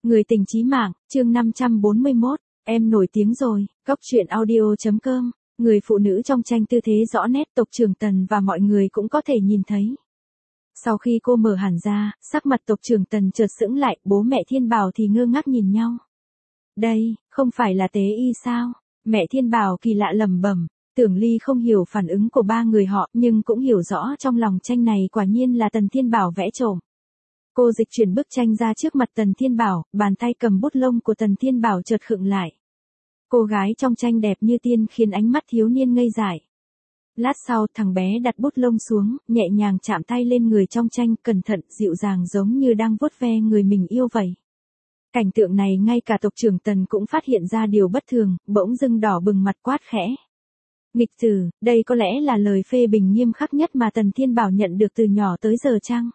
Người tình chí mạng, chương 541, em nổi tiếng rồi, Góc truyện audio.com, người phụ nữ trong tranh tư thế rõ nét tộc trưởng Tần và mọi người cũng có thể nhìn thấy. Sau khi cô mở hẳn ra, sắc mặt tộc trưởng Tần chợt sững lại, bố mẹ Thiên Bảo thì ngơ ngác nhìn nhau. Đây, không phải là Tế Y sao? Mẹ Thiên Bảo kỳ lạ lẩm bẩm. Tưởng Ly không hiểu phản ứng của ba người họ, nhưng cũng hiểu rõ trong lòng tranh này quả nhiên là Tần Thiên Bảo vẽ trộm. Cô dịch chuyển bức tranh ra trước mặt Tần Thiên Bảo, bàn tay cầm bút lông của Tần Thiên Bảo chợt khựng lại. Cô gái trong tranh đẹp như tiên khiến ánh mắt thiếu niên ngây dại. Lát sau thằng bé đặt bút lông xuống, nhẹ nhàng chạm tay lên người trong tranh, cẩn thận, dịu dàng giống như đang vuốt ve người mình yêu vậy. Cảnh tượng này ngay cả tộc trưởng Tần cũng phát hiện ra điều bất thường, bỗng dưng đỏ bừng mặt quát khẽ. Nghịch tử, đây có lẽ là lời phê bình nghiêm khắc nhất mà Tần Thiên Bảo nhận được từ nhỏ tới giờ chăng?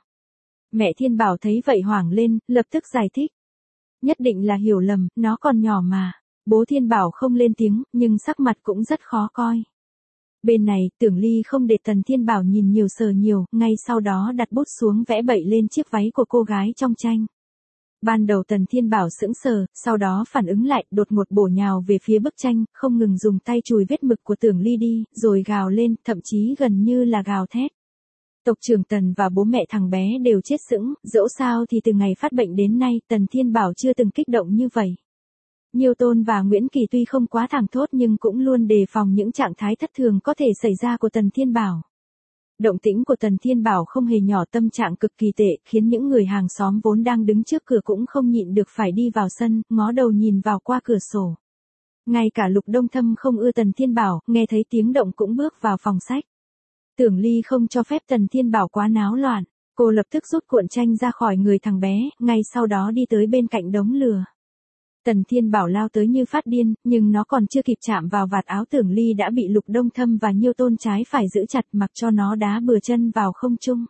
Mẹ Thiên Bảo thấy vậy hoảng lên, lập tức giải thích. Nhất định là hiểu lầm, nó còn nhỏ mà. Bố Thiên Bảo không lên tiếng, nhưng sắc mặt cũng rất khó coi. Bên này, Tưởng Ly không để Tần Thiên Bảo nhìn nhiều sờ nhiều, ngay sau đó đặt bút xuống vẽ bậy lên chiếc váy của cô gái trong tranh. Ban đầu Tần Thiên Bảo sững sờ, sau đó phản ứng lại, đột ngột bổ nhào về phía bức tranh, không ngừng dùng tay chùi vết mực của Tưởng Ly đi, rồi gào lên, thậm chí gần như là gào thét. Tộc trưởng Tần và bố mẹ thằng bé đều chết sững, dẫu sao thì từ ngày phát bệnh đến nay, Tần Thiên Bảo chưa từng kích động như vậy. Nhiêu Tôn và Nguyễn Kỳ tuy không quá thẳng thốt nhưng cũng luôn đề phòng những trạng thái thất thường có thể xảy ra của Tần Thiên Bảo. Động tĩnh của Tần Thiên Bảo không hề nhỏ, tâm trạng cực kỳ tệ, khiến những người hàng xóm vốn đang đứng trước cửa cũng không nhịn được phải đi vào sân, ngó đầu nhìn vào qua cửa sổ. Ngay cả Lục Đông Thâm không ưa Tần Thiên Bảo, nghe thấy tiếng động cũng bước vào phòng sách. Tưởng Ly không cho phép Tần Thiên Bảo quá náo loạn, cô lập tức rút cuộn tranh ra khỏi người thằng bé, ngay sau đó đi tới bên cạnh đống lửa. Tần Thiên Bảo lao tới như phát điên, nhưng nó còn chưa kịp chạm vào vạt áo Tưởng Ly đã bị Lục Đông Thâm và Nhiêu Tôn trái phải giữ chặt, mặc cho nó đá bừa chân vào không trung.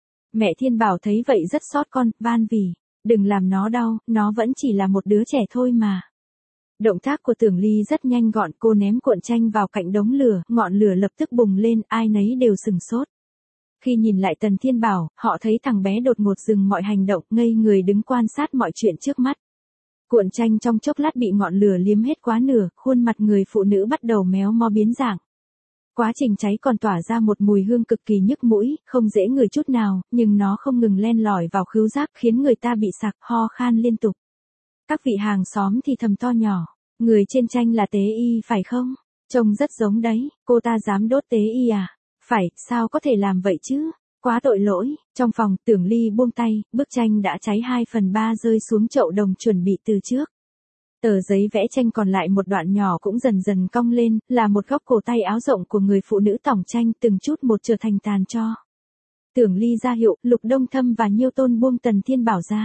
Mẹ Thiên Bảo thấy vậy rất xót con, van vỉ, đừng làm nó đau, nó vẫn chỉ là một đứa trẻ thôi mà. Động tác của Tưởng Ly rất nhanh gọn, cô ném cuộn tranh vào cạnh đống lửa, ngọn lửa lập tức bùng lên, ai nấy đều sửng sốt. Khi nhìn lại Tần Thiên Bảo, họ thấy thằng bé đột ngột dừng mọi hành động, ngây người đứng quan sát mọi chuyện trước mắt. Cuộn tranh trong chốc lát bị ngọn lửa liếm hết quá nửa, khuôn mặt người phụ nữ bắt đầu méo mó biến dạng. Quá trình cháy còn tỏa ra một mùi hương cực kỳ nhức mũi, không dễ ngửi chút nào, nhưng nó không ngừng len lỏi vào khứu giác khiến người ta bị sặc, ho khan liên tục. Các vị hàng xóm thì thầm to nhỏ, người trên tranh là Tế Y phải không? Trông rất giống đấy, cô ta dám đốt Tế Y à? Phải, sao có thể làm vậy chứ? Quá tội lỗi. Trong phòng, Tưởng Ly buông tay, bức tranh đã cháy 2/3 rơi xuống chậu đồng chuẩn bị từ trước. Tờ giấy vẽ tranh còn lại một đoạn nhỏ cũng dần dần cong lên, là một góc cổ tay áo rộng của người phụ nữ tỏng tranh, từng chút một trở thành tàn tro. Tưởng Ly ra hiệu, Lục Đông Thâm và Nhiêu Tôn buông Tần Thiên Bảo ra.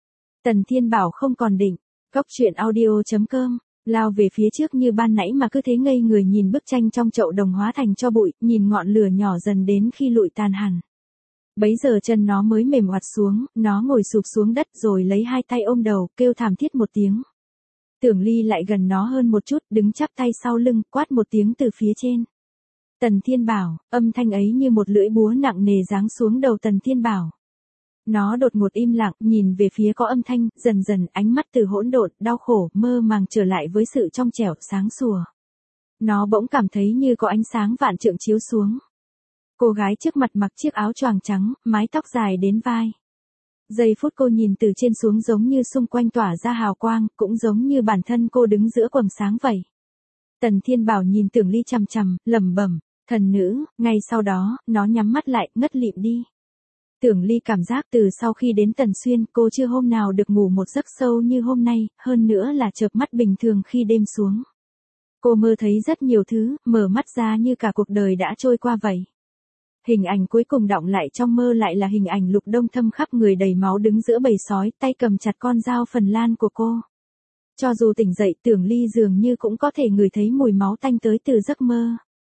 Tần Thiên Bảo không còn định, Góc truyện audio.com, lao về phía trước như ban nãy mà cứ thế ngây người nhìn bức tranh trong chậu đồng hóa thành tro bụi, nhìn ngọn lửa nhỏ dần đến khi lụi tàn hẳn. Bấy giờ chân nó mới mềm oặt xuống, nó ngồi sụp xuống đất rồi lấy hai tay ôm đầu, kêu thảm thiết một tiếng. Tưởng Ly lại gần nó hơn một chút, đứng chắp tay sau lưng, quát một tiếng từ phía trên. Tần Thiên Bảo, âm thanh ấy như một lưỡi búa nặng nề giáng xuống đầu Tần Thiên Bảo. Nó đột ngột im lặng, nhìn về phía có âm thanh, dần dần ánh mắt từ hỗn độn, đau khổ, mơ màng trở lại với sự trong trẻo, sáng sủa. Nó bỗng cảm thấy như có ánh sáng vạn trượng chiếu xuống. Cô gái trước mặt mặc chiếc áo choàng trắng, mái tóc dài đến vai. Giây phút cô nhìn từ trên xuống giống như xung quanh tỏa ra hào quang, cũng giống như bản thân cô đứng giữa quầng sáng vậy. Tần Thiên Bảo nhìn Tưởng Ly chằm chằm, lẩm bẩm, thần nữ, ngay sau đó, nó nhắm mắt lại, ngất lịm đi. Tưởng Ly cảm giác từ sau khi đến Tần Xuyên, cô chưa hôm nào được ngủ một giấc sâu như hôm nay, hơn nữa là chợp mắt bình thường khi đêm xuống. Cô mơ thấy rất nhiều thứ, mở mắt ra như cả cuộc đời đã trôi qua vậy. Hình ảnh cuối cùng đọng lại trong mơ lại là hình ảnh Lục Đông Thâm khắp người đầy máu đứng giữa bầy sói, tay cầm chặt con dao Phần Lan của cô. Cho dù tỉnh dậy, Tưởng Ly dường như cũng có thể ngửi thấy mùi máu tanh tới từ giấc mơ.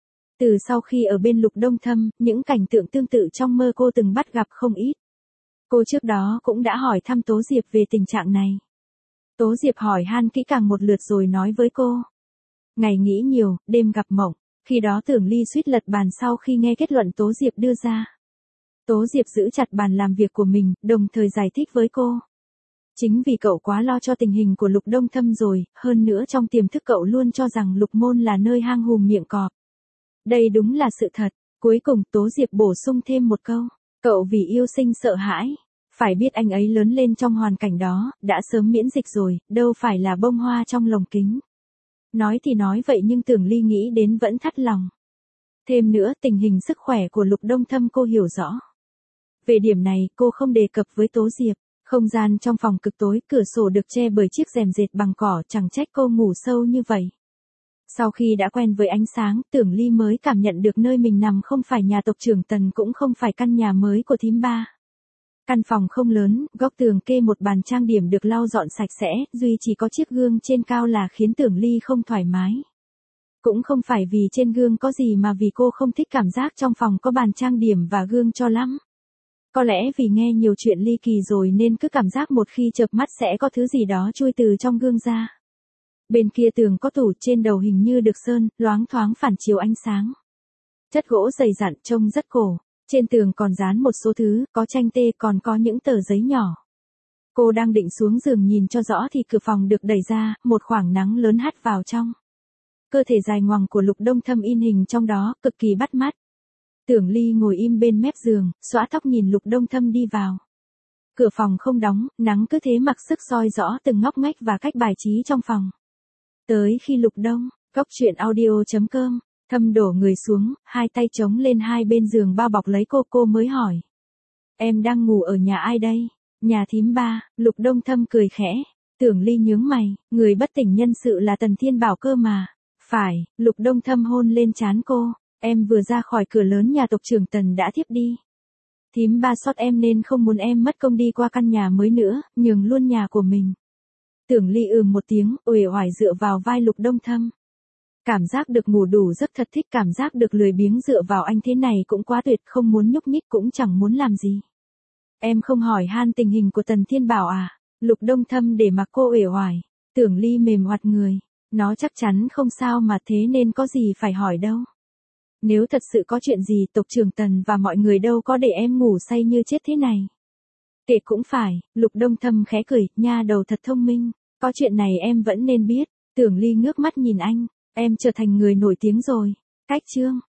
Từ sau khi ở bên Lục Đông Thâm, những cảnh tượng tương tự trong mơ cô từng bắt gặp không ít. Cô trước đó cũng đã hỏi thăm Tố Diệp về tình trạng này. Tố Diệp hỏi han kỹ càng một lượt rồi nói với cô. Ngày nghĩ nhiều, đêm gặp mộng. Khi đó Tưởng Ly suýt lật bàn sau khi nghe kết luận Tố Diệp đưa ra. Tố Diệp giữ chặt bàn làm việc của mình, đồng thời giải thích với cô. Chính vì cậu quá lo cho tình hình của Lục Đông Thâm rồi, hơn nữa trong tiềm thức cậu luôn cho rằng Lục Môn là nơi hang hùm miệng cọp. Đây đúng là sự thật. Cuối cùng Tố Diệp bổ sung thêm một câu. Cậu vì yêu sinh sợ hãi. Phải biết anh ấy lớn lên trong hoàn cảnh đó, đã sớm miễn dịch rồi, đâu phải là bông hoa trong lồng kính. Nói thì nói vậy nhưng Tưởng Ly nghĩ đến vẫn thắt lòng. Thêm nữa tình hình sức khỏe của Lục Đông Thâm cô hiểu rõ. Về điểm này cô không đề cập với Tố Diệp. Không gian trong phòng cực tối, cửa sổ được che bởi chiếc rèm dệt bằng cỏ, chẳng trách cô ngủ sâu như vậy. Sau khi đã quen với ánh sáng, Tưởng Ly mới cảm nhận được nơi mình nằm không phải nhà tộc trưởng Tần cũng không phải căn nhà mới của thím ba. Căn phòng không lớn, góc tường kê một bàn trang điểm được lau dọn sạch sẽ, duy chỉ có chiếc gương trên cao là khiến Tưởng Ly không thoải mái. Cũng không phải vì trên gương có gì mà vì cô không thích cảm giác trong phòng có bàn trang điểm và gương cho lắm. Có lẽ vì nghe nhiều chuyện ly kỳ rồi nên cứ cảm giác một khi chợp mắt sẽ có thứ gì đó chui từ trong gương ra. Bên kia tường có tủ, trên đầu hình như được sơn, loáng thoáng phản chiếu ánh sáng. Chất gỗ dày dặn trông rất cổ. Trên tường còn dán một số thứ, có tranh tê còn có những tờ giấy nhỏ. Cô đang định xuống giường nhìn cho rõ thì cửa phòng được đẩy ra, một khoảng nắng lớn hắt vào trong. Cơ thể dài ngoằng của Lục Đông Thâm in hình trong đó, cực kỳ bắt mắt. Tưởng Ly ngồi im bên mép giường, xõa tóc nhìn Lục Đông Thâm đi vào. Cửa phòng không đóng, nắng cứ thế mặc sức soi rõ từng ngóc ngách và cách bài trí trong phòng. Tới khi Lục Đông, Cốc Truyện Audio.com, Thâm đổ người xuống, hai tay chống lên hai bên giường bao bọc lấy cô mới hỏi. Em đang ngủ ở nhà ai đây? Nhà thím ba. Lục Đông Thâm cười khẽ. Tưởng Ly nhướng mày, người bất tỉnh nhân sự là Tần Thiên Bảo cơ mà. Phải. Lục Đông Thâm hôn lên trán cô. Em vừa ra khỏi cửa lớn nhà tộc trưởng Tần đã thiếp đi. Thím ba sót em nên không muốn em mất công đi qua căn nhà mới nữa, nhường luôn nhà của mình. Tưởng Ly một tiếng, uể oải dựa vào vai Lục Đông Thâm. Cảm giác được ngủ đủ rất thật thích, cảm giác được lười biếng dựa vào anh thế này cũng quá tuyệt, không muốn nhúc nhích cũng chẳng muốn làm gì. Em không hỏi han tình hình của Tần Thiên Bảo à? Lục Đông Thâm để mặc cô uể oải. Tưởng Ly mềm oặt người. Nó chắc chắn không sao mà, thế nên có gì phải hỏi đâu. Nếu thật sự có chuyện gì tộc trưởng Tần và mọi người đâu có để em ngủ say như chết thế này. Kệ cũng phải. Lục Đông Thâm khẽ cười, nha đầu thật thông minh. Có chuyện này em vẫn nên biết. Tưởng Ly ngước mắt nhìn anh. Em trở thành người nổi tiếng rồi. Cách chương.